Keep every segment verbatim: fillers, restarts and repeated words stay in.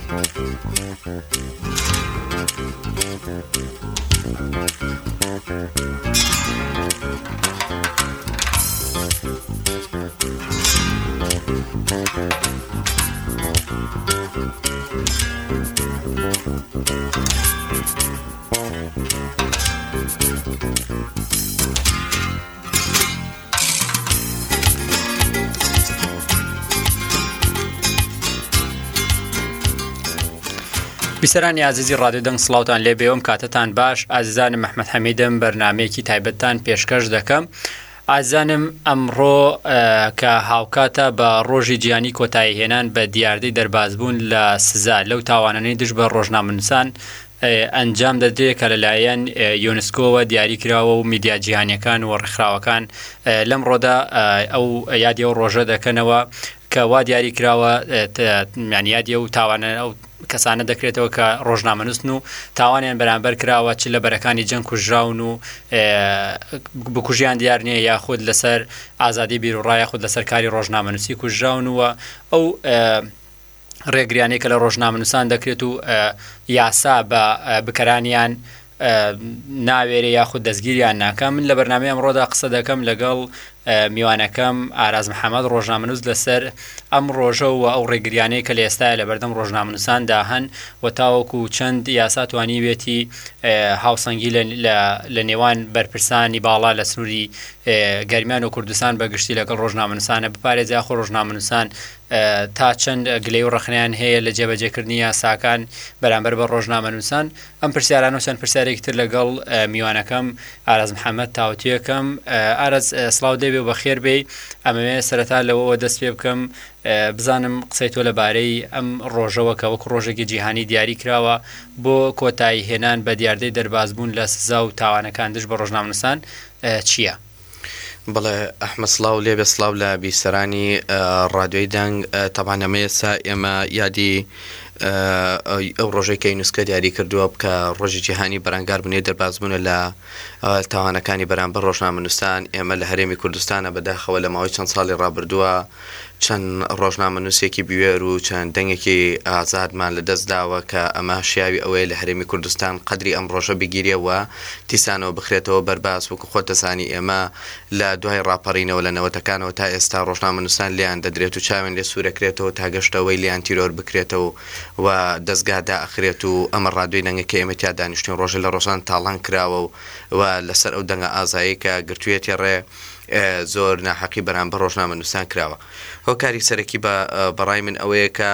بیسەرانی عزیزی ڕادیۆ دەنگ سڵاوتان لێ بێوم کاتتان باش. ئازیزانم محمد حەمیدم بەرنامەیەکی تایبەتتان پێشکەش دەکەم. ئازانم ئەمڕۆ کە هاوکاتە بە ڕۆژی جیهانی کۆتایی هێنان بە دیاردەی دەربازبوون لە سزا لەو تاوانانەی دژ بە ڕۆژنامەنووسان ئەنجام دەدرێت کە لەلایەن یونسکۆوە دیاری کراوە و میدیا جیهانیەکان و ڕێکخراوەکان لەم ڕۆدا ئەو یادی ئەو ڕۆژە دەکەنەوە کە وا دیاری کراوە یادی ئەو تاوانە ئەو کەسانە دەکرێتەوە کە ڕۆژنامەنووسن و تاوانیان بەرامبەر کراوە چ لە بەرەکانی جەنگ کوژراون و بکوژیان دیار نییە یاخود لەسەر ئازادی بیرروڕای یاخود لەسەر کاری ڕۆژنامەنووسی کوژراونەوە ئەو ڕێگریانەی کە لە ڕۆژنامەنووسان دەکرێت و یاسا بە بکەرانیان ناوێرە یاخود دەستگیریان ناکە. من لە بەرنامەی ئەمڕۆدا قسە دەکەم لەگەڵ میوانەکەم ئاراز محەممەد ڕۆژنامەنووس لەسەر ئەم ڕۆژە و ئەو ڕێگریانەی کە لە ئێستاە لە بەردەم ڕۆژنامەنووساندا هەن و تاوەکو چەند یاسا توانی بێتی هاوسەنگی لە نێوان بەرپرسانی باڵا لە سنووری گەرمیان و کوردستان بەگشتی لەگەڵ ڕۆژنامەنووسانە بپارێزە یاخۆ ڕۆژنامەنووسان تا چەند گلەی و ڕخنیان هەیە لە جێبەجێکردنی یاساکان بەرامبەر بە ڕۆژنامەنووسان. ئەم پرسیارانە و چەند پرسیارێکی تر لەگەڵ میوانەکەم ئاراز محەممەد تاوتویەکەم. ئارەز سڵاو دەبێ و بەخێر بێ. ئەمەوێ سەرەتا لەوەوە دەست پێ بکەم بزانم قسەی تۆ لەبارەی ئەم ڕۆژەوە کە وەکو ڕۆژێکی جیهانی دیاری کراوە بۆ کۆتایی هێنان بە دیاردەی دەربازبوون لە سزا و تاوانەکان دژ بە ڕۆژنامەنووسان چییە؟ بەڵێ ئەحمەد سڵاو لێبێ سڵاو لە بیسەرانی ڕادیۆی دەنگ. تەبان ئەمە ئێستا ئێمە یادی ئەو ڕۆژەی کە یونسکۆ دیاری کردووە بکە ڕۆژی جیهانی بەرامبەر بوونی دەربازبوون لە تاوانەکانی بەرامبەر ڕۆژنامەنووسان. ئێمە لە هەرێمی کوردستانە بەداخەوە لە ماوەی چەند ساڵی ڕابردووە چەند ڕۆژنامەنووسێکی بوێر و چەند دەنگێکی ئازادمان لە دەست داوە کە ئەمە شیاوی ئەوەیە لە هەرێمی کوردستان قەدری ئەم ڕۆژە بگیرێەوە دیسانەوە بخرێتەوە بەرباز وەکو خۆتەزانی ئێمە لە دوای ڕاپەڕینەوە لە نەوەتەکانەوە تا ئێستا ڕۆژنامەنووسان لیان دەدرێت و چاوێن لێ سوورەکرێتەوە تا گەشتەوەی لیان تیرۆر بکرێتەوە و دەستگادا ئەخرێت و ئەمە ڕادیۆی دەنگەکە ئێمە تا دانیشتین ڕۆژە لە ڕۆژان تاڵان کراوە و لەسەر ئەو دەنگە ئازایی کە گرتوویەتی ڕێ زۆر ناحەقی بەرامبەر ڕۆژنامەنووسان کراوە. هۆکاری سەرەکی بەڕای من ئەوەیە کە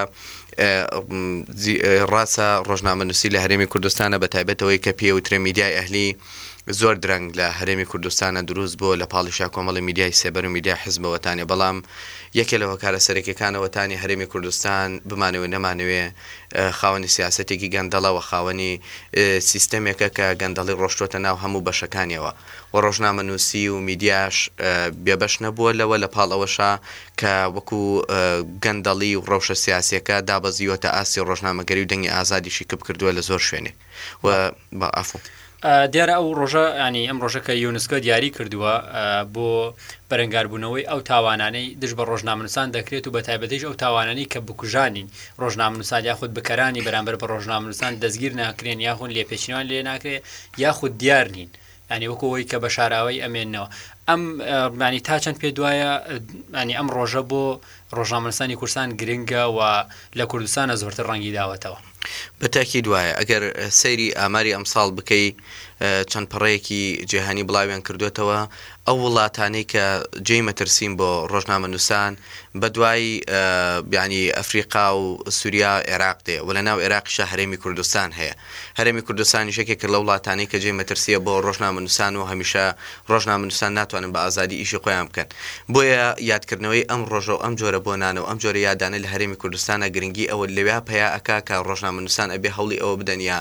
ڕاستە ڕۆژنامەنووسی لە هەرێمی کوردستانە بە تایبەتەوەی کە پێوترێ میدیای ئەهلی زۆر درەنگ لە هەرێمی کوردستانە دروست بۆ لە پاڵیشا کۆمەڵی میدیای سێبەر و میدیای حیزبەوەتانێ. بەڵام یەکێ لە هۆکارە سەرەکیەکانەوەتانی هەرێمی کوردستان بمانەوە نەمانەوێ خاوەنی سیاسەتێکی گەندەڵەوە خاوەنی سیستەمێکە کە گەندەڵی ڕۆشتۆتە ناو هەموو بەشەکانیەوە و ڕۆژنامەنووسی و میدیاش بێبەش نەبووە لەوە لە پاڵەوەشا کە وەکو گەندەڵی و ڕەوشە سیاسیەکە دابەزیوەتە ئاسی ڕۆژنامەگەری و دەنگی ئازادیشی کەپ کردووە لە زۆر شوێنێ و بە ئافو. دیارە ئەو ڕۆژە ینی ئەم ڕۆژە کە یونسکۆ دیاری کردووە بۆ بەرەنگاربوونەوەی ئەو تاوانانەی دژ بە ڕۆژنامەنووسان دەکرێت و بە تایبەتیش ئەو تاوانانی کە بکوژانی ڕۆژنامەنووسان یاخود بکەرانی بەرامبەر بە ڕۆژنامەنووسان دەستگیر ناکرێن یاخود لێپێچینیان لێ ناکرێت یاخود دیار نین ینی وەکەوەی کە بە شاراوی ئەمێنەوە. ئەم ینی تا چەند پێ دوایە ینی ئەم ڕۆژە بۆ ڕۆژنامەنووسانی کوردستان گرنگە و لە کوردستانە زۆرتر ڕەنگی داوەتەوە. بەتاکی دوایە ئەگەر سەیری ئاماری ئەمساڵ بکەی چەند پەڕەیەکی جیهانی بڵاویان کردوێتەوە ئەو وڵاتانەی کە جێی مەترسیم بۆ ڕۆژنامەنووسان بە دوای بیانی ئەفریقا و سووریا عێراق دێ و لە ناو عێراقیشە هەرێمی کوردستان هەیە. هەرێمی کوردستانی شێکێک لە وڵاتانەی کە جێی مەترسیە بۆ ڕۆژنامەنووسان و هەمیشە ڕۆژنامەنووسان ناتوانن بە ئازادی ئیشی خۆیان بکەن. بۆیە یادکردنەوەی ئەم ڕۆژە و ئەم جۆرە بۆنانە و ئەم جۆرە یادانە لە هەرێمی کوردستانە گرنگی ئەوە لەوێ پیا ئەکا کە ڕۆژنامە ڕۆژنامەنووسان ئەبێ هەوڵی ئەوە بدەن یا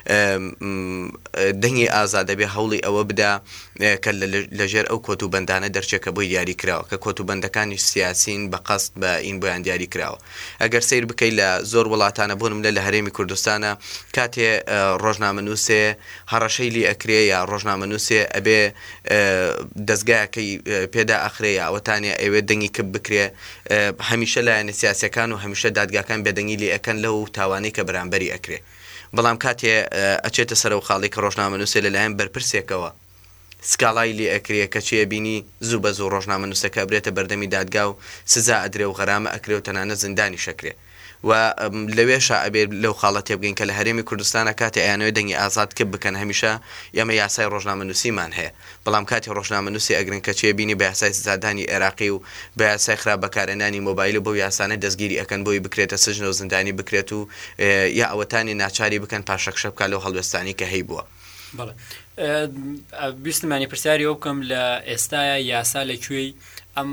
دەنگی ئازاد دەبێ هەوڵی ئەوە بدا کە لەژێر ئەو کۆتوبەندانە دەرچێکە بۆی دیاری کراوە کە کۆتوبەندەکانی سیاسین بە قەست بە ئین بۆیان دیاری کراوە. ئەگەر سیر بکەیت لە زۆر وڵاتانە بۆ نمونە لە هەرێمی کوردستانە کاتێ ڕۆژنامەنووسێ هەڕەشەی لی ئەکرێ یا ڕۆژنامەنووسێ ئەبێ دەستگایەکەی پێدا ئەخرێ یا ئەوەتانێ ئەوێ دەنگی کب بکرێ هەمیشە لایەنە سیاسەکان و هەمیشە دادگاکان بێدەنگی لێ ئەەکەن لەو تاوانەی کە بەرامبەری ئەکرێ. بەڵام کاتێ ئەچێتە سەر و خاڵی کە ڕۆژنامەنووسێ لەلایەن بەرپرسێکەوە سکاڵای لێ ئەکرێ کە چێ بینی زوو بە زوو ڕۆژنامەنووسەکە برێتە بەردەمی دادگا و سزا ئەدرێ و غەرامە ئەکرێ و تەنانە زیندانی شەکرێ. و لەوێشە ئەبێ لەو خاڵە تێبگەین کە لە هەرێمی کوردستانە کاتێ ئەیانەوەی دەنگی ئازاد کب بکەن هەمیشە ئێمە یاسای ڕۆژنامەنووسیمان هەیە، بەڵام کاتی ڕۆژنامەنووسی ئەگرن کە چێ بینی بە یاسای سزادانی عێراقی و بە یاسای خراپ بەکارهێنانی مۆبایل بۆ یاسانە دەستگیری ئەەکەن بۆی بکرێتە سژن و زیندانی بکرێت و یا ئەوەتانی ناچاری بکەن پاشەکشە بکە لەو هەڵوێستانی کە هەی بووە. بەڵێ بیستمانی پرسیاری ئەو بکەم لە ئێستاە یاسا لەکوێی ئەم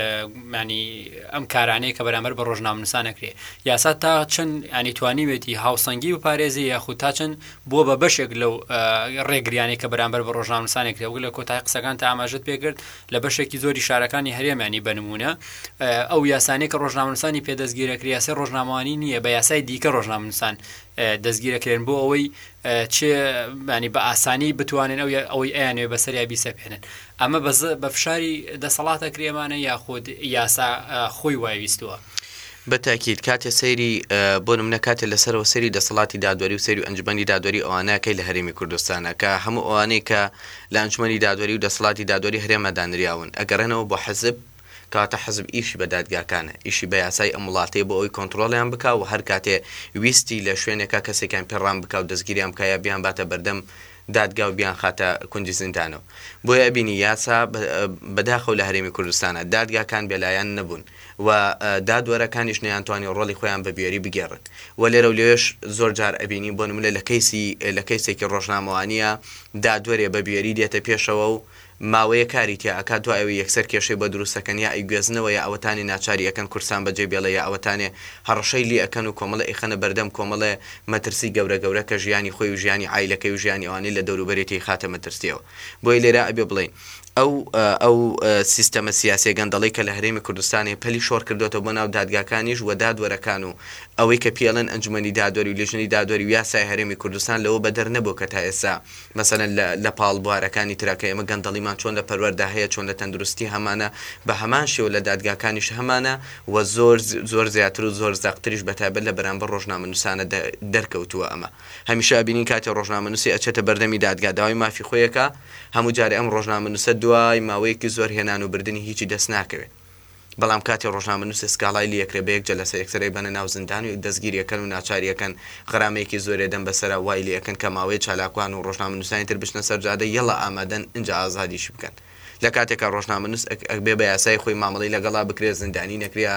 معنی ئەم کارانەیە کە بەرامبەر بە ڕۆژنامەنووسان ئەکرێ یاسا تا چەند ینی توانیوێتی هاوسەنگی بپارێزی یاخود تا چەند بووە بە بەشێک لەو ڕێگریانەی کە بەرامبەر بە ڕۆژنامەنووسان ئەکرێ وەک لە کۆتایی قسەکان تا ئاماژەت پێکرد لە بەشێکی زۆری شارەکانی هەرێمانی بنمونە ئەو یاسانەی کە ڕۆژنامەنووسانی پێدەستگیرەکرێ یاسای ڕۆژنامەوانی نییە بە یاسای دیکە ڕۆژنامەنووسان دەستگیرەکرێن بۆ ئەوەی چێ ینی بە ئاسانی بتوانێن ئەو ئەوەی ئەیانێ بەسەریا بیسەپێنن. ئەمە بە فشاری دەسەڵاتە کرێمانە یاخود یاسا خۆی وایویستووە. بەتاکید کاتێ سەیری بۆ نمونە کاتێ لەسەرەوە سەری دەسەڵاتی دادوەری و سەری و ئەنجومەنی دادوەری ئەوانەکەی لە هەرێمی کوردستانە کە هەموو ئەوانەی کە لە ئەنجومەنی دادوەری و دەسەڵاتی دادوەری هەرێمە دانراون ئەگەڕێنەوە بۆ حەزب کاتە حەزب ئیشی بە دادگاکانە ئیشی بە یاسای ئەم وڵاتەی بۆ ئەوی کۆنتترۆلیان بک و هەر کاتێ ویستی لە شوێنێکە کەسێکیان پێڕام بک و دەستگیریان بکە یا بیان باتە بەردەم دادگا و بیان خاتە کونجی زیندانەوە. بۆیە بینی یاسا بەداخەو لە هەرێمی کوردستانە دادگاکان بێلایەن نەبوون و دادوەرەکانیش نەیانتوانی ڕۆڵی خۆیان بە بێری بگێڕن و لێرە و لێش زۆر جار ئەبینی بۆ نمونە لە کەیسی لە کەیسێکی ڕۆژنامەوانیە دادوەرێ بە بێری دێتە پێشەوە و ماوەیە کاری تیا ئەکا دوایەوە یەکسەر کێشەی بە دروستەکەن یا ئەیگوێزنەوە یا ئەوەتانی ناچاری ئەەکەن کورسان بەجێ بێڵە یا ئەوەتانێ هەڕەشەی لی ئەەکەن و کۆمەڵە ئیخەنە بەردەم کۆمەڵێ مەترسی گەورە گەورە کە ژیانی خۆی و ژیانی عیلەکەی و ژیانی ئەوانەی لە دەوروبەرێتی خاتە مەترسیەوە. بۆی لێرە ئەبێ بڵین ئەو ئەو سیستەمە سیاسی گەندەڵی کە لە هەرێمی کوردستانی پەلی شۆڕ کردوێتەوە بۆ ناو دادگاکانیش و دادوەرەکان و ئەوەی کە پێڵەن ئەنجومەنی دادوەری و لێژنی دادوەری و یاسای هەرێمی کوردستان لەوە بەدەر نەبوو کە تا ئێستا مەسەلەن لە پاڵبوارەکانی تراکە ئێمە گەندەڵیمان چۆن لە پەروەردا هەیە چۆن لە تەندروستی هەمانە بە هەمان شێوە لە دادگاکانیش هەمانە و زۆر زۆر زیاتر و زۆر زەقتریش بەتایبەت لە بەرامبەر ڕۆژنامەنووسانە دەرکەوتووە. ئەمە هەمیشە بینین کاتێ ڕۆژنامەنووسی ئەچێتە بەردەمی دادگا داوای مافی خۆیەکە هەموو جارێ ئەم ڕۆژنامەنووسە دوای ماوەیەکی زۆر هێنان و بردننی هیچی دەست ناکەوێت. بەڵام کاتی ڕۆژنامەنووس سکاڵای لیەکرێ بە یەک جەلسە یەکسەرەی بەنە ناو زیندان و دەستگیریەکەن و ناچاریەکەن غرامەیەکی زۆرێ دەم بەسەرە وای لەکەن کە ماوەی چالاکوان و ڕۆژنامەنووسانی تر بچنە سەرجادە یەڵە ئامادەن اینجا ئازادیش بکەن. لە کاتێکە ڕۆژنامەنووس بێ بە یاسای خۆی مامەڵی لەگەڵا بکرێت زیندانی نەکرێ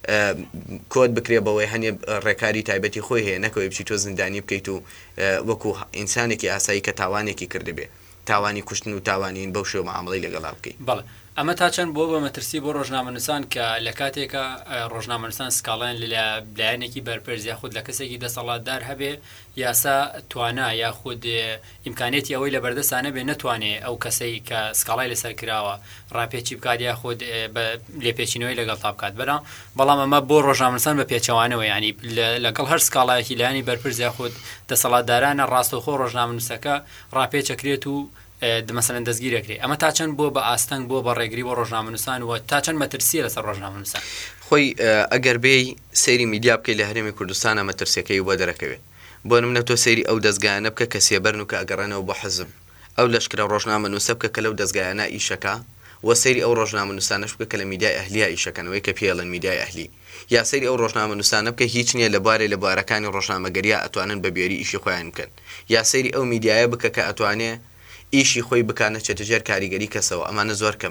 کۆت بکرێ بەوەی هەنێ ڕێکاری تایبەتی خۆی هەیە نەکەوەی بچی تۆ زیندانی بکەیت و وەکو ئینسانێکی ئاسایی کە تاوانێکی کردبێ تاوانی کوشتن و تاوانین بەو شێوە مامەڵی لەگەڵا بکەیت. بەڵێ ئەمە تا چەند بۆ بە مەترسی بۆ ڕۆژنامەنووسان کە لە کاتێکە ڕۆژنامەنووسان سکاڵیان لە لایەنێکی بەرپرس یاخود لە کەسێکی دەسەڵاتدار هەبێ یاسا توانا یاخود ئیمکانێتی ئەوەی لە بەردەستانە بێ نەتوانێت ئەو کەسەی کە سکاڵای لەسەر کراوە ڕاپێکی بکات یاخود لێپێچینەوەی لەگەڵ تا بکات بەرام بەڵام ئەمە بۆ ڕۆژنامەنووسان بە پێچەوانەوە ینی لەگەڵ هەر سکاڵایەکی لایەنی بەرپرس یاخود دەسەڵاتدارانە ڕاستەوخۆ ڕۆژنامەنووسەکە ڕاپێچەکرێت و مەسەلەن دەستگیرەکرێ. ئەمە تا چەند بۆ بە ئاستەنگ بۆ بە ڕێگری بۆ ڕۆژنامەنووسان و تا چەند مەترسیە لەسەر ڕۆژنامەنووسان خۆی ئەگەر بێ سەیری میدیا بکەی لە هەرێمی کوردستانە مەترسیەکەی بۆ دەرەکەوێت. بۆ نمونە تۆ سەیری ئەو دەستگایانە بکە کە سێبەرن و کە ئەگەڕێنەوە بۆ حەزب ئەو لەشکرە ڕۆژنامەنووسە بکە کە لەو دەستگایانە ئیشەکە و سەیری ئەو ڕۆژنامەنووسانەش بکە کە لە میدیای ئەهلیە ئیشەکەنەوەی کە پێڵن میدیای ئەهلی یا سەیری ئەو ڕۆژنامەنووسانە بکە هیچ نییە لە بوارێ لە بوارەکانی ڕۆژنامەگەریە ئەتوانن بە بێری ئیشی خۆیان بکەن یا سەیری ئەو میدیایە بکە کە ئەتوانێ ئیشی خۆی بکانە چێتەژێر کاریگەری کەسەوە ئەمانە زۆر کەمن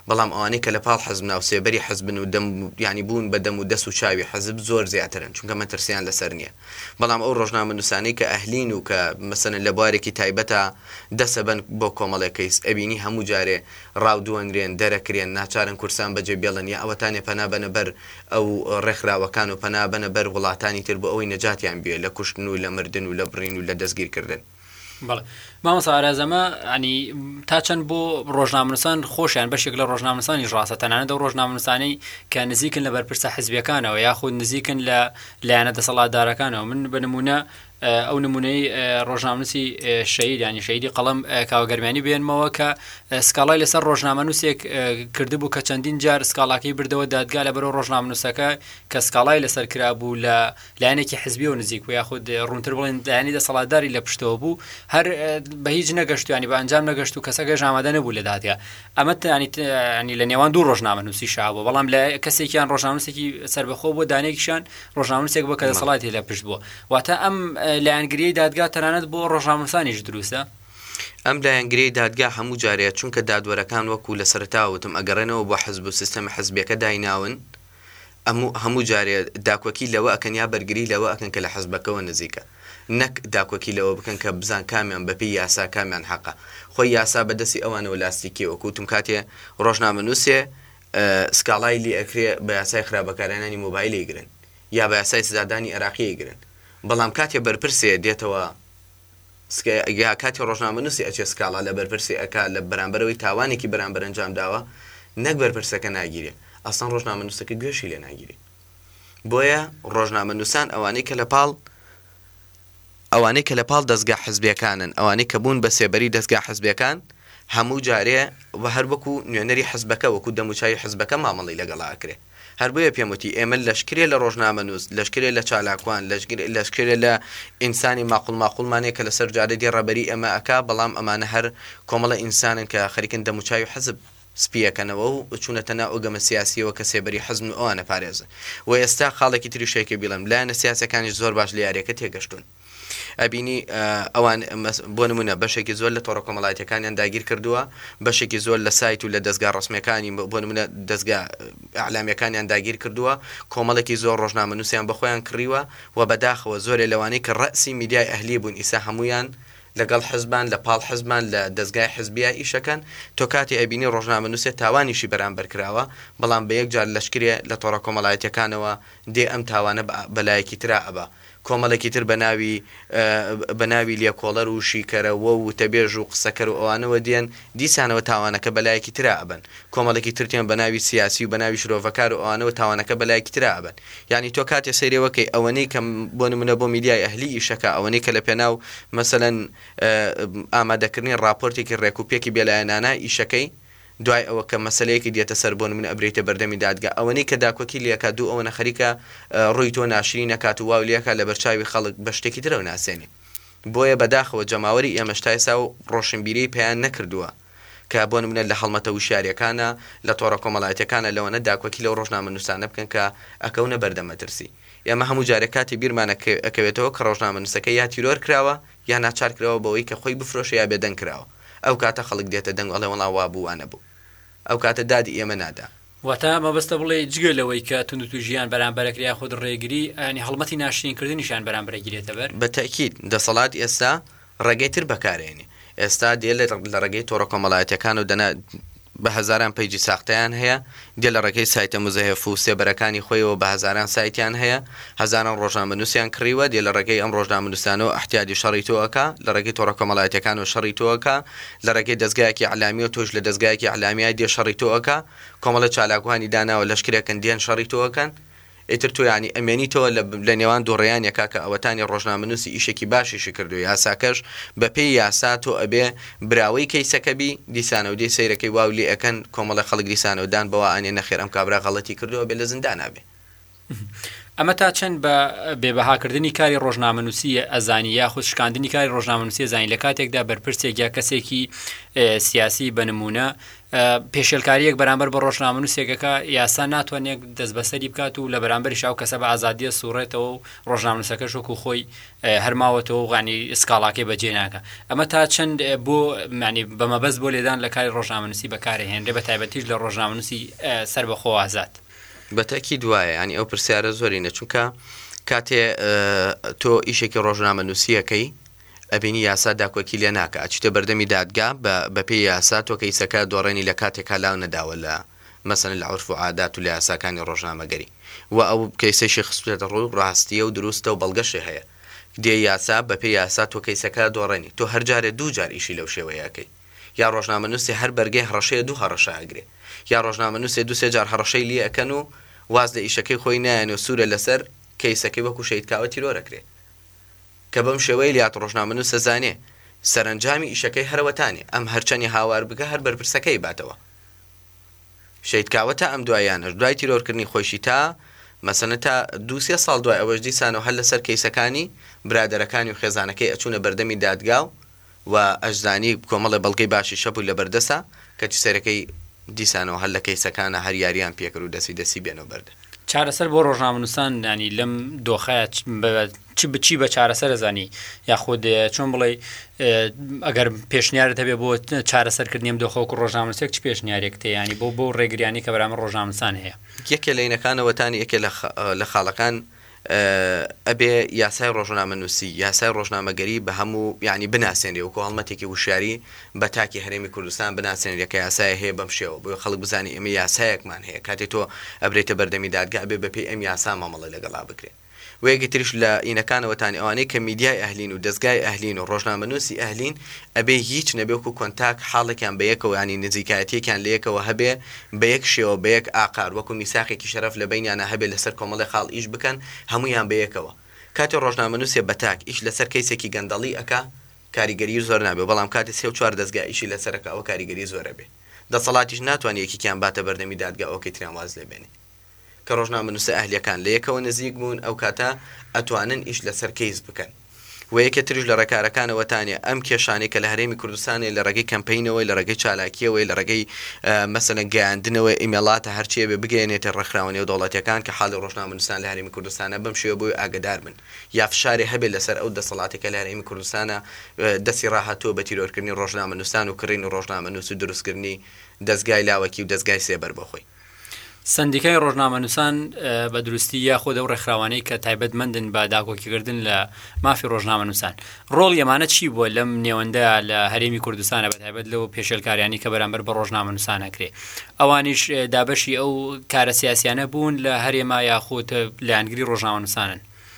بەڵام ئەوانەی کە لە پاڵ حەزب ناو سێبەری حەزبن و دەم ینی بوون بە دەم و دەست و چاوی حەزب زۆر زیاترن چونکە مەترسیان لەسەر نییە بەڵام ئەو ڕۆژنامە نووسانەی کە ئەهلین و کە مەسەن لە بوارێکی تایبەتە دەسەبەن بۆ کۆمەڵەکەیس ئەبینی هەموو جارێ ڕاودوەنگرێن دەرەکرێن ناچارن کورسان بەجێ بێڵن یا ئەوەتانێ پەنا بەنە بەر ئەو ڕێکخراوەکان و پەنا بەنە بەر وڵاتانی تر بۆ ئەوەی نەجاتیان بێ لە کوشتن و لە مردن و لە بڕین و لە دەستگیرکردن. بەڵێ مامۆستا ئارازەمە ئەنی تا چەند بۆ ڕۆژنامەنووسان خۆشیان بەشێک لە ڕۆژنامەنووسانی ڕاستە تەنانەت ئەو ڕۆژنامەنووسانەی کە نزیکن لە بەرپرسە حیزبیەکانەوە یاخود نزیکن لە لایەنە دەسەڵاتدارەکانەوە. من بە نمونە ئەو نمونەی ڕۆژنامەنووسی شەهید ینی شەهیدی قەڵەم کاوەگەرمیانی بێنمەوە کە سکاڵای لەسەر ڕۆژنامەنووسێک کردبوو کە چەندین جار سکاڵاکەی بردەوە دادگا لە بەرەو ڕۆژنامەنووسەکە کە سکاڵای لەسەر کرابوو لە لایەنێکی حیزبی و نزیک و یاخود ڕوونتر بڵێن لایەنی دەسەڵاتداری لە پشتەوە بوو هەر بە هیچ نەگەشت ینی بە ئەنجام نەگەشت و کەسەکەش ئامادە نەبوو لە دادگا. ئەمە ینی لە نێوان دوو ڕۆژنامەنووسی شابوو بەڵام لە کەسێکیان ڕۆژنامەنووسێکی سەربەخۆ بووە دانێکیشان ڕۆژنامەنووسێک بووە کە دەسەڵاتی لە پشت بووە. واتە ئەم لایەنگریەی دادگا تەنانەت بۆ ڕۆژنامەنووسانیش دروستە. ئەم لایەنگرەی دادگا هەموو جارێت چونکە دادوەرەکان وەکو لە سەرتاوتم ئەگەڕێنەوە بۆ حەزب و سیستەمە حەزبیەکە دایناون هەموو جارێت داکوەکی لەوە ئەکەن یا بەرگری لەوە ئەکەن کە لە حەزبەکەەوە نزیکە نەک داکوەکی لەوە بکەن کە بزان کامیان بەپی یاسا کامیان حەقا خۆی یاسا بەدەستی ئەوانەوە لاستیکی وەکوتم کاتێ ڕۆژنامەنووسێ سکاڵای لی ئەکرێ بە یاسای خراپەکارانانی مۆبایلی گرن یا بە یاسای سزادانی عێراقی گرن بەڵام کاتێ بەرپرسێ دێتەوە یا کاتی ڕۆژنامەنووسی ئەچێ سکاڵا لە بەرپرسی ئەکا لە بەرامبەرەوەی تاوانێکی بەرامبەر ئەنجام داوە نەک بەرپرسەکە ناگیرێ ئەسڵان ڕۆژنامەنووسەکە گوێشی لێ ناگیرێ. بۆیە ڕۆژنامەنووسان ئەوانەی کە لە پاڵ ئەوانەی کە لە پاڵ دەستگا حزبیەکانن ئەوانەی کە بوون بە سێبەری دەستگا حزبیەکان هەموو جارێ و هەر وەکو نوێنەری حزبەکە وەکو دەموچای حزبەکە مامەڵی لەگەڵا ئەکرێ. هەر بۆیە پێموتی ئێمە لەشکرێ لە ڕۆژنامەنووس لەشکرێ لە چالاکوان لەشکرێ لە ئینسانی ماقول ماقولمانێک کە لەسەر جارێدی ڕەبەری ئەمە ئەکا بەڵام ئەمانە هەر کۆمەڵە ئینسانن کە خەریکن دەموچای و حزب سپیەکەنەوە و چوونەتە ناو ئۆگەمە سیاسیەوە کە سێبەری حەزم و ئەوانە پارێزن و ئێستا خاڵێکی تریشێکی بیڵم لایەنە سیاسەکانیش زۆر باش لە یاریەکە تێگەشتون. ئەبینی ئەوان بۆ نمونە بەشێکی زۆر لە تۆڕە کۆمەڵایەتەکانیان داگیر کردووە بەشێکی زۆر لە سایت و لە دەستگا ڕسمیەکانی بۆ نمونە دەستگا ئەعلامیەکانیان داگیر کردووە کۆمەڵێکی زۆر ڕۆژنامەنووسیان بەخۆیان کڕیوە و بەداخەوە زۆرێ لەوانەی کە ڕەسی میدیای ئەهلی بوون ئیسا هەمویان لەگەڵ حزبان لە پاڵ حزبان لە دەستگای حزبیە ئیشەکەن تۆ کاتی ئەبینی ڕۆژنامەنووسێت تاوانیشی بەرامبەر کراوە بەڵام بە یەک جار لەشکرێ لە تۆڕە کۆمەڵایەتەکانەوە دێ ئەم تاوانە بەلایەکی ترا ئەبە کۆمەڵێکی تر بە ناوی بە ناوی لێکۆڵەر و شیکەرەوە و تەبێژ و قسەکەر و ئەوانەوە دێن دیسانەوە تاوانەکە بەلایەکی ترا ئەبن کۆمەڵێکی ترتیان بە ناوی سیاسی و بە ناوی شرۆڤەکار و ئەوانەوە تاوانەکە بەلایەکی ترا ئەبن. یعنی تۆ کاتێ سەیرەوەکەی ئەوەنەی کەم بۆ نمونە بۆ میدیای ئەهلی ئیشەکە ئەوەنەی کە لە پێناو مەسەلەن ئامادەکردنی ڕاپۆرتێکی ڕێکوپێکی بێلایەنانە ئیشەکەی دوای ئەوە کە مەسلەیەکی دێتە سەر بۆ من ئەبرێتە بەردەمی دادگا ئەوەنەی کە داکۆکی لێکا دوو ئەوەنە خەریکە ڕووی تۆ ناشری نەکات و واو لێکە لە بەرچاوی خەڵک بە شتێکی ترەوە ناسێنی. بۆیە بەداخەوە جەماوەری ئێمەشتای سا و ڕۆشنبیری پێیان نەکردووە کە بۆ منە لە هەڵمەتە وشارەکانە لە تۆڕە کۆمەڵایەتەکانە لەوەنە داکۆکی لەو ڕۆژنامەنووسانە بکەن کە ئەکەونە بەردەمەترسی. ئێمە هەموو جارێک کاتی بیرمانە ئەکەوێتەوە کە ڕۆژنامەنووسەکە یا تیرۆر کراوە یا ناچار کراوە بەوەی کە خۆی بفرۆشە یا بێدەنگ کراوە ئەو کاتە خەڵک دێتە دەنگ ئەڵێ وەڵا وا بوو وانە بوو ئەو کاتە دادی ئێمە نادا. واتە مەبەستە بڵێ جگە لەوەی کە تونند و توژیان بەرامبەرەکریا خۆت ڕێگری ئەنی هەڵمەتی ناشرینکردنیشان بەرامبەرەگیرێتە بەر بە تەکید دەسەڵات ئێستا ڕێگەی تر بەکارێنێ ئێستا دێ لە ڕێگەی تۆڕە کۆمەڵایەتەکان و دەنا بە هەزاران پەیجی ساختەیان هەیە دێ لە ڕێگەی سایتە مزەهێف و سێبەرەکانی خۆیەوە بە هەزاران سایتیان هەیە هەزاران ڕۆژنامەنووسیان کڕیوە دێ لە ڕێگەی ئەم ڕۆژنامەنووسانەوە احتیاجی شەڕی تۆەکە لە ڕێگەی تۆڕە کۆمەڵایەتەکان و شەڕی تۆەکە لە ڕێگەی دەستگایەکی ئەعلامی و تۆش لە دەستگایەکی ئەعلامیای دێ شەڕی تۆەکە کۆمەڵە چالاکوانی داناوە لەشکرێکن دێن شەڕی تۆەکەن ئیتر تۆ ینی ئەمێنیتەوە لە نێوان دووڕێیان یەکا کە ئەوەتانی ڕۆژنامەنووسی ئیشێکی باشیشی کردو یاساکەش بە پێی یاسا تۆ ئەبێ براوەی کەیسەکەبی دیسانە و دێ سەیرەکەی واو لێ ئەەکەن کۆمەڵە خەڵک دیسانە و دان بەوە ئەنێ نەخێر ئەم کابرا غەڵەتی کردووە بێ لە زیندان نابێ. ئەمە تا چەند بە بێبەهاکردنی کاری ڕۆژنامەنووسی ئەزانی یاخود شکاندنی کاری ڕۆژنامەنووسی زانی لە کاتێکدا بەرپرسێک یا کەسێکی سیاسی بە نمونە پێشێلکاریەک بەرامبەر بە ڕۆژنامەنووسێکەکە یاسا ناتوانێت دەست بەسەری بکات و لە بەرامبەریش ئەو کەسە بە ئازادیە سوڕێتەوە و ڕۆژنامەنووسەکەش وەکو خۆی هەرماوەتەوە و غانی ئسکاڵاکەی بەجێ ناکە. ئەمە تا چەند بۆ معنی بەمەبەست بۆ لێدان لە کاری ڕۆژنامەنووسی بەکارهێنرێ بە تایبەتیش لە ڕۆژنامەنووسی سەر بەخۆ ئازاد. بەتەکی دوایە ینی ئەو پرسیارە زۆری نەچونکە کاتێ تۆ ئیشێکی ڕۆژنامەنووسیەکەی ئەبینی یاسا داکۆکی لێ ناکە ئەچیتە بەردەمی دادگا بە پێی یاسا تۆ کەیسەکە دۆڕێنی لە کاتێکا لاو نەداوە لە مەسەن لە عورف و عادات و لە یاساکانی ڕۆژنامەگەری و ئەو کەیسەشی خستوێتە ڕوو ڕاستیە و دروستە و بەڵگەشی هەیە دێ یاسا بە پێی یاسا تۆ کەیسەکە دۆڕێنی تۆ هەر جارێ دوو جار ئیشی لەو شێوەیەکەی یا ڕۆژنامەنووسی هەر بەرگەی هەڕەشەیە دوو هەڕەشە ئەگرێ یا ڕۆژنامەنووسێ دو سێ جار هەڕەشەی لێ ئەکەن و واز لە ئیشەکەی خۆی نایەنێ و سوورە لەسەر کەیسەکەی وەکو شەیدکاوە تیرۆرەکرێ کە بەم شێوەی لات ڕۆژنامەنووسە زانێ سەرنجامی ئیشەکەی هەروەتانی ئەم هەرچەنی هاوار بکە هەر بەرپرسەکەی باتەوە شەیدکاوەتە ئەم دوایانش دوای تیرۆرکردنی خۆشی تا مەسەنە تا دو سێ ساڵ دوای ئەوەش دیسانەوە هەر لەسەر کەیسەکانی برادەرەکانی و خێزانەکەی ئەچوونە بەردەمی دادگا و ئەجزانی کۆمەڵی بەڵگەی باشی شەپوی لە بەردەسە کەچی سەرەکەی دیسانەوە هەر لە کەیسەکانە هەر یاریان پێکرد و دەسی دەسی بێنەوە بەردە چارەسەر بۆ ڕۆژنامەنووسان ینی لەم دۆخەیە چی بچی بە چارەسەر زانی یاخود چۆن بڵێ ئەگەر پێشنیارت هەبێ بۆ چارەسەرکردنیم دۆخەوەکو ڕۆژنامەنووسێک چ پێشنیارێک تێ ینی بۆ بۆ ڕێگریانی کە بەرامبەر ڕۆژنامەنووسان هەیە یەکێ لە عینەکانەوەتانی یەکێ لە خاڵەکان ئەبێ یاسای ڕۆژنامەنووسی یاسای ڕۆژنامەگەری بە هەموو یعنی بناسێنرێ وەکو هەڵمەتێکی وشاری بە تاکی هەرێمی کوردستان بناسێنرێ کە یاسای هەیە بەم شێوە بۆ خەڵک بزانانی ئێمە یاسایەکمان هەیە کاتێک تۆ ئەبرێتە بەردەمی دادگا ئەبێ بەپێی ئەم یاسا مامەڵە لەگەڵا بکرێت و یەکی تریش لە ئینەکانەوەتانی ئەوانەی کە میدیای ئەهلین و دەستگای ئەهلین و ڕۆژنامەنووسی ئەهلین ئەبێ هیچ نەبێوکو کۆنتاک حاڵێکیان بە یەکەوە ینی نزیکایەتیەکیان لە یەکەوە هەبێ بە یەک شێوە بە یەک ئاقار وەکو میساقێکی شەرەف لە بینیانە هەبێ لەسەر کۆمەڵی خاڵ ئیش بکەن هەمویان بە یەکەوە کاتی ڕۆژنامەنووسێ بەتاک ئیش لەسەر کەیسێکی گەندەڵی ئەکا کاریگەری زۆر نابێ بەڵام کاتی سێ و چوار دەستگا ئیشی لەسەرەکە ئەوە کاریگەری زۆرە بێ دەسەڵاتیش ناتوانێت یەکێکیان باتە بەردەمی دادگا ئەوکەی تریان واز لێ بێنێ کە ڕۆژنامەنووسە ئەهلیەکان لە یەکەوە نزیک بوون ئەو کاتە ئەتوانن ئیش لەسەر کەیس بکەن و یەکێ تریش لە ڕێکارەکانەوەتانێ ئەم کێشانەی کە لە هەرێمی کوردستانێ لە ڕێگەی کەمپینەوەی لە ڕێگەی چالاکیەوەی لە ڕێگەی مەسەلەن گەیاندنەوەی ئیمێڵاتە هەرچیە بێ بگەێنێتە ڕێکخراوەنی و دەوڵەتیەکان کە حاڵی ڕۆژنامەنووسان لە هەرێمی کوردستانە بەم شێوە بۆی ئاگدار بن یا فشارێ هەبێ لەسەر ئەو دەسەڵاتێکە لە هەرێمی کوردستانە دەستی ڕاهاتووە بە تیرۆرکردنی ڕۆژنامەنووسان و کڕین و ڕۆژنامەنووس و دروستکردنی دەستگای لاوەکی و دەستگای سێبەر بۆ خۆی سندیکای ڕۆژنامەنووسان بە دروستی یاخۆ دە و ڕێکخراوانەی کە تایبەتمەندن بە داکۆکیکردن لە مافی ڕۆژنامەنووسان ڕۆڵ ئەمانە چی بووە لەم نێوەندە لە هەرێمی کوردستانە بە تایبەت لەو پێشێلکاریانی کە بەرامبەر بە ڕۆژنامەنووسانەکرێ ئەوانیش دابەشی ئەو کارە سیاسیانە بوون لە هەرێما یاخۆت لایەنگری ڕۆژنامەنووسانن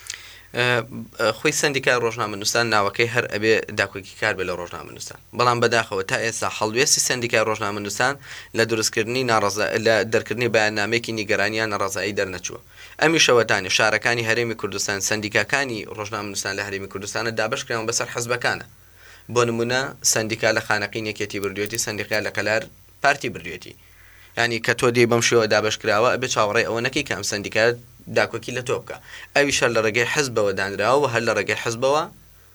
خۆی سندیکای ڕۆژنامەنووسان ناوەکەی هەر ئەبێ داکۆکی کار بێ لە ڕۆژنامەنووسان بەڵام بەداخەوە تا ئێستا هەڵوێستی سندیکای ڕۆژنامەنووسان لە دروستکردنی ناڕەزا لە دەرکردنی بەیاننامەیەکی نیگەرانیان نەڕەزایی دەرنەچووە ئەمیشەوەتانی شارەکانی هەرێمی کوردستان سندیکاکانی ڕۆژنامەنووسان لە هەرێمی کوردستانە دابەشکراون بەسەر حەزبەکانە بۆ نمونە سندیکا لە خانەقین یەکێتی بردوێتی سندیکا لە کەلار پارتی بردوێتی ینی کە تۆ دێ بەم شێوە دابەشکراوە ئەبێ چاوەڕێ ئەوە نەکەی کام سندیکا داکۆکی لە تۆ بکە ئەویش هەر لە ڕێگەی حەزبەوە دانراوە و هەر لە ڕێگەی حەزبەوە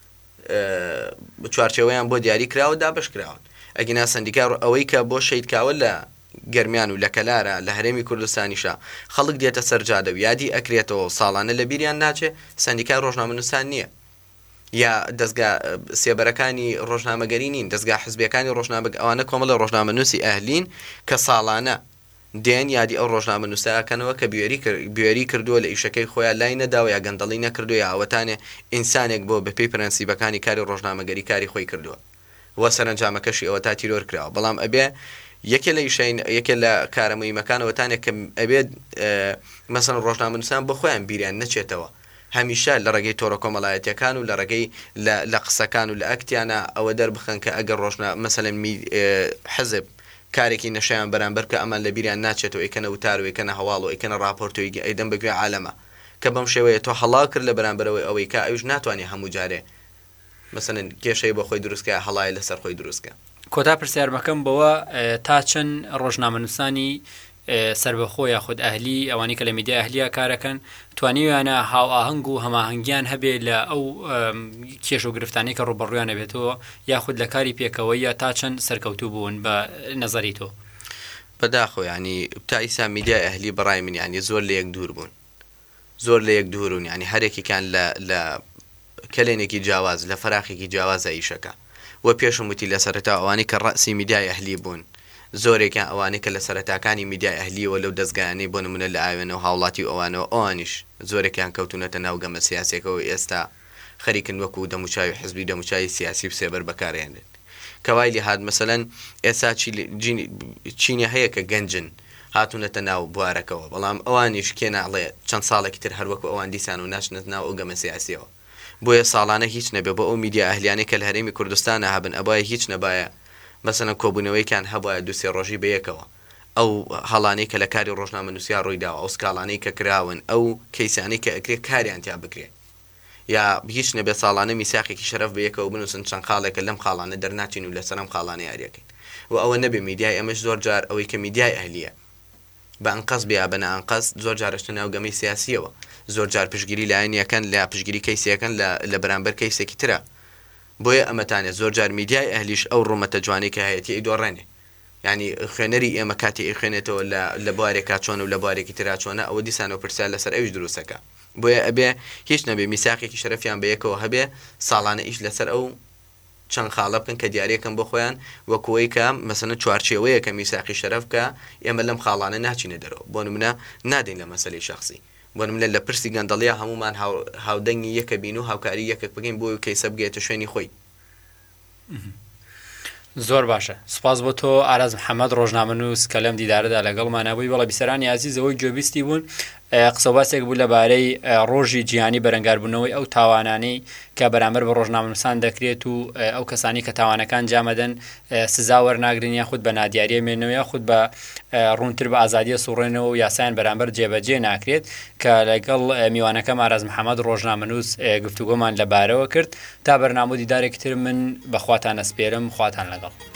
چوارچێوەیان بۆ دیاری کراوە دابەشکراون ئەگینا سندیکا ئەوەی کە بۆ شەیدکاوە لە گەرمیان و لە کەلارە لە هەرێمی کوردستانیشە خەڵک دێتە سەرجادە و یادی ئەکرێتەوە ساڵانە لە بیریان ناچێ سندیکای ڕۆژنامەنووسان نییە یا دەستگا سێبەرەکانی ڕۆژنامەگەری نین دەستگا حزبیەکانی ڕۆژنامە ئەوانە کۆمەڵە ڕۆژنامەنووسی ئەهلین کە ساڵانە دێن یادی ئەو ڕۆژنامەنووسەکەنەوە کە بێری کردووە لە ئیشەکەی خۆیان لای نەداوە یا گەندەڵی نەکردووە یا ئەوەتانێ ئینسانێک بۆ بەپێی پرەنسیبەکانی کاری ڕۆژنامەگەری کاری خۆی کردووە وە سەرنجامەکەشی ئەوە تا تیرۆر کراوە بەڵام ئەبێ یەکێ لە ئیشین یەکێ لە کارەمەیمەکانەوەتانێک کە ئەبێت مەسەڵەن ڕۆژنامەنووسان بۆ خۆیان بیریان نەچێتەوە هەمیشە لە ڕێگەی تۆڕە کۆمەڵایەتیەکان و لە ڕێگەی لە قسەکان و لە ئەکتیانە ئەوە دەربخەن کە ئەگەر ڕۆژنە مەسەلەن حەزب کارێکی نەشیان بەرامبەر کە ئەمان لە بیریان ناچێتەوە ئیکەنە وتار و ئیکەنە هەواڵ و ئیکەنە راپۆرتۆی ئەیدەم بەگوێ عالەمە کە بەم شێوەیە تۆ هەڵا کرد لە بەرامبەرەوەی ئەوەی کە ئەوش ناتوانێت هەموو جارێ مەسەلەن کێشەی بە خۆی دروستکە هەڵای لەسەر خۆی دروستکە کۆتا پرسیارمەکەم بەوە تا چەند ڕۆژنامەنووسانی سربەخۆ یاخود ئەهلی ئەوانی کە لە میدیا ئەهلیە کارەکەن توانیویانە هاو ئاهەنگ و هەماهەنگیان هەبێ لە ئەو کێش و گرفتانی کە ڕوبەڕوویانە بێتەوە یاخود لە کاری پێکەوەیە تا چەند سەرکەوتوو بوون بە نەزەری تۆ بەداخۆ ینی تا ئیسا میدیای ئەهلی بەڕای من ینی زۆر لە یەک دوور بوون زۆر لە یەک دوورون ینی هەرێکیکان لە کەلێنێکی جیاواز لە فەراخێکی جیاوازە ئیشەکە وە پێشم وتی لە سەرەتا ئەوانەی کە ڕەسی میدیای ئەهلی بوون زۆرێکیان ئەوانەی کە لە سەرەتاکانی میدیای ئەهلیەوە لەو دەستگایانەی بۆ نمونە لە ئاوێنەوە هاوڵاتی و ئەوانەوە ئەوانیش زۆرێکیان کەوتونەتە ناو گەمە سیاسێکەوە ئێستا خەریکن وەکو دەموچاوی حزبی دەموچاوی سیاسی سێبەر بەکارێنێت کەوای لێهات مەسەلەن ئێستا چینی هەیە کە گەنجن هاتوونەتە ناو بوارەکەەوە بەڵام ئەوانیش کێ ناڵێ چەند ساڵێکی تر هەروەکو ئەوان دیسان و ناشنت ناو ئەو گەمە سیاسیەوە بۆیە ساڵانە هیچ نەبێ بۆ ئەو میدیا ئەهلیانەی کە لە هەرێمی کوردستانە هەبن ئەبایە هیچ نەبایە مەسەلەن کۆبوونەوەیکان هەبایە دووسێ ڕۆژی بەیەکەوە ئەو هەڵانەی کە لە کاری ڕۆژنامە نووسیا ڕوویداوە ئەو سکاڵانەی کە کراون ئەو کەیسانەی کە ئەکرێت کاریان تیا بکرێت یا هیچ نەبێت ساڵانە میساقێکی شەرەف بەیەکەوە بنووسن چەند خاڵێکە لەم خاڵانە دەرناچین و لەسەرم خاڵانە یاریەکەین و ئەوە نەبێ میدیای ئەمەش زۆر جار ئەوەی کە میدیای ئەهلیە بە ئەنقەس بیا بە نائەنقەس زۆر جارشتە ناو گەمەی سیاسیەوە زۆر جار پشگیری لایەنیەکەن لە پشگیری کەیسیەکەن لە بەرامبەر کەیسێکی ترە بۆیە ئەمەتانێت زۆر جار میدیای ئەهلیش ئەو ڕوومەتە جوانی کە هەیەی ئیدۆڕێنێ ینی خوێنەری ئێمە کاتی ئەخوێنێتەوە لە بوارێکا چۆن و لە بوارێکی ترا چۆنە ئەوە دیسانەوە پرسیار لەسەر ئەویش دروستەکە بۆیە ئەبێ هیچ نەبێ میساقێکی شەرەفیان بەیەکەوە هەبێ ساڵانە ئیش لەسەر ئەو چەند خاڵە بکەن کە دیارەکەم بۆ خۆیان وەکوەی کە مەسەلەن چوارچێوەیە کە میساقی شەرەف کە ئێمە لەم خاڵانە ناچینە دەرەوە بۆ نمونە نادەین لە مەسەلەی شەخسی بۆ نمونە لە پرسی گەندەڵیا هەمومان هاودەنگی یەکە بین و هاوکاری یەکێک بگەین بۆ کەیسە بگێتە شوێنی خۆی. زۆر باشە سپاس بۆ تۆ ئاراز محەممەد ڕۆژنامەنووس کە لەم دیدارەدا لەگەڵمانەبووی بەڵە بیسەرانی عزیزەوەی گوێبیستی بوون قسە باسێک بوو لەبارەی ڕۆژی جیهانی بەرەنگاربوونەوەی ئەو تاوانانەی کە بەرامبەر بە ڕۆژنامەنووسان دەکرێت و ئەو کەسانی کە تاوانەکان جامەدەن سزا وەرناگرن یاخود بە نادیاریە مێنەوە یاخود بە ڕوونتر بە ئازادیە سوڕێنەوە و یاسایان بەرامبەر جێبەجێ ناکرێت کە لەگەڵ میوانەکەم ئاراز محەممەد ڕۆژنامەنووس گفتوگۆمان لەبارەوە کرد تا بەرنامە دیدارێکی تر من بەخواتان ئەسپێرم خواتان لەگەڵ.